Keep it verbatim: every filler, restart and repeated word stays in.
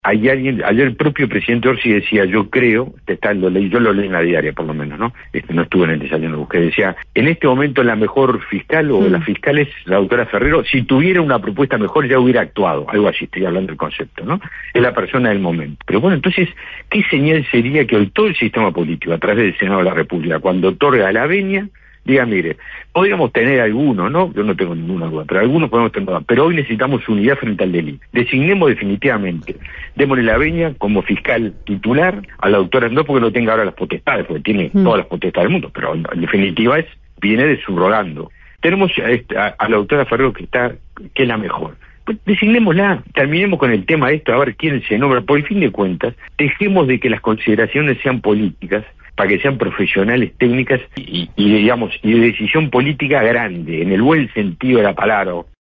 hay alguien, ayer el propio presidente Orsi decía, yo creo, está, lo leí, yo lo leí en la diaria por lo menos, ¿no? Este, no estuve en el desayuno, busqué, decía, en este momento la mejor fiscal o Mm. la fiscal es la doctora Ferrero, si tuviera una propuesta mejor ya hubiera actuado, algo así, estoy hablando del concepto, ¿no? Es la persona del momento. Pero bueno, entonces, ¿qué señal sería que hoy todo el sistema político, a través del Senado de la República, cuando otorga a la venia, diga, mire, podríamos tener algunos, ¿no? Yo no tengo ninguna duda, pero algunos podemos tener duda, pero hoy necesitamos unidad frente al delito. Designemos definitivamente, démosle la venia como fiscal titular a la doctora, no porque no tenga ahora las potestades, porque tiene Mm. todas las potestades del mundo, pero en definitiva es, viene de subrogando. Tenemos a, esta, a, a la doctora Ferrero que está, que es la mejor. Pues designémosla, terminemos con el tema de esto, a ver quién se nombra. Por el fin de cuentas, dejemos de que las consideraciones sean políticas, para que sean profesionales, técnicas y, y digamos, y de decisión política grande, en el buen sentido de la palabra.